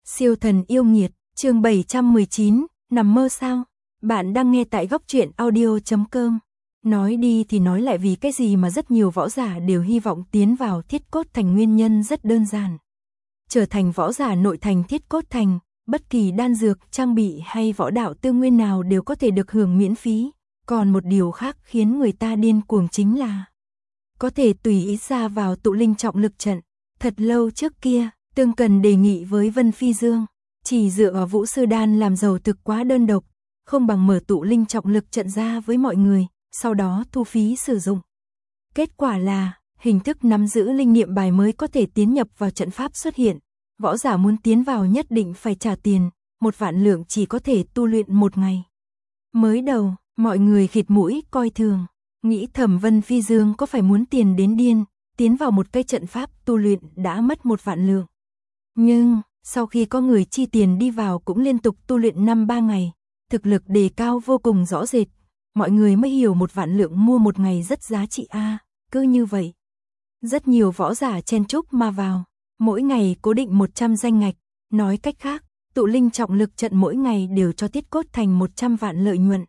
Siêu thần yêu nghiệt, chương 719, nằm mơ sao? Bạn đang nghe tại góc truyện audio.com. Nói đi thì nói lại, vì cái gì mà rất nhiều võ giả đều hy vọng tiến vào Thiết Cốt Thành, nguyên nhân rất đơn giản. Trở thành võ giả nội thành Thiết Cốt Thành, bất kỳ đan dược, trang bị hay võ đạo tư nguyên nào đều có thể được hưởng miễn phí. Còn một điều khác khiến người ta điên cuồng chính là có thể tùy ý ra vào tụ linh trọng lực trận. Thật lâu trước kia, Tương Cần đề nghị với Vân Phi Dương, chỉ dựa vào Vũ Sư Đan làm giàu thực quá đơn độc, không bằng mở tụ linh trọng lực trận ra với mọi người, sau đó thu phí sử dụng. Kết quả là, hình thức nắm giữ linh niệm bài mới có thể tiến nhập vào trận pháp xuất hiện. Võ giả muốn tiến vào nhất định phải trả tiền, 1.000 lượng chỉ có thể tu luyện 1 ngày. Mới đầu, mọi người khịt mũi coi thường, nghĩ thầm Vân Phi Dương có phải muốn tiền đến điên, tiến vào một cái trận pháp tu luyện đã mất 1.000 lượng. Nhưng, sau khi có người chi tiền đi vào cũng liên tục tu luyện 5-3 ngày, thực lực đề cao vô cùng rõ rệt, mọi người mới hiểu 1.000 lượng mua 1 ngày rất giá trị a. Cứ như vậy, rất nhiều võ giả chen chúc mà vào, mỗi ngày cố định 100 danh ngạch, nói cách khác, tụ linh trọng lực trận mỗi ngày đều cho Thiết Cốt Thành 100 vạn lợi nhuận.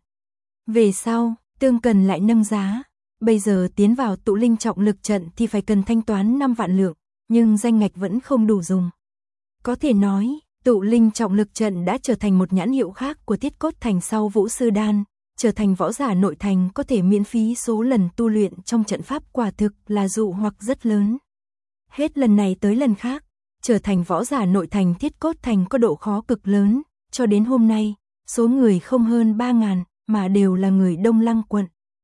Về sau, Tương Cần lại nâng giá, bây giờ tiến vào tụ linh trọng lực trận thì phải cần thanh toán 5 vạn lượng, nhưng danh ngạch vẫn không đủ dùng. Có thể nói, tụ linh trọng lực trận đã trở thành một nhãn hiệu khác của Thiết Cốt Thành sau Vũ Sư Đan, trở thành võ giả nội thành có thể miễn phí số lần tu luyện trong trận pháp, quả thực là dụ hoặc rất lớn. Hết lần này tới lần khác, trở thành võ giả nội thành Thiết Cốt Thành có độ khó cực lớn, cho đến hôm nay, số người không hơn 3.000, mà đều là người Đông Lăng quận.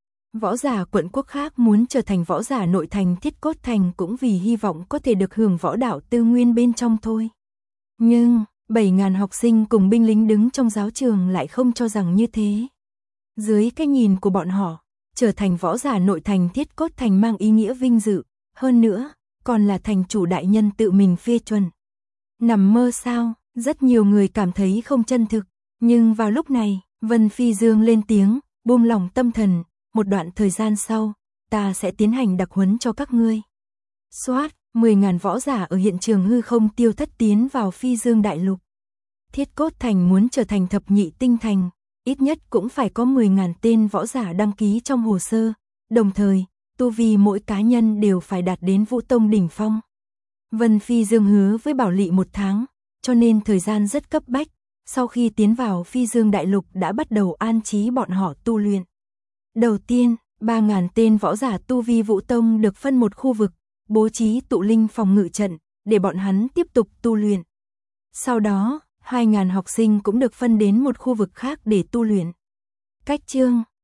Võ giả quận quốc khác muốn trở thành võ giả nội thành Thiết Cốt Thành cũng vì hy vọng có thể được hưởng võ đạo tư nguyên bên trong thôi. Nhưng, 7.000 học sinh cùng binh lính đứng trong giáo trường lại không cho rằng như thế. Dưới cái nhìn của bọn họ, trở thành võ giả nội thành Thiết Cốt Thành mang ý nghĩa vinh dự, hơn nữa, còn là thành chủ đại nhân tự mình phê chuẩn. Nằm mơ sao, rất nhiều người cảm thấy không chân thực, nhưng vào lúc này, Vân Phi Dương lên tiếng, buông lỏng tâm thần, một đoạn thời gian sau, ta sẽ tiến hành đặc huấn cho các ngươi. Soát, 10.000 võ giả ở hiện trường hư không tiêu thất tiến vào Phi Dương Đại Lục. Thiết Cốt Thành muốn trở thành thập nhị tinh thành, ít nhất cũng phải có 10.000 tên võ giả đăng ký trong hồ sơ, đồng thời, tu vi mỗi cá nhân đều phải đạt đến Vũ Tông đỉnh phong. Vân Phi Dương hứa với Bảo Lị 1 tháng, cho nên thời gian rất cấp bách, sau khi tiến vào Phi Dương Đại Lục đã bắt đầu an trí bọn họ tu luyện. Đầu tiên, 3.000 tên võ giả tu vi Vũ Tông được phân một khu vực, bố trí tụ linh phòng ngự trận, để bọn hắn tiếp tục tu luyện. Sau đó, 2.000 học sinh cũng được phân đến một khu vực khác để tu luyện. Cách chương,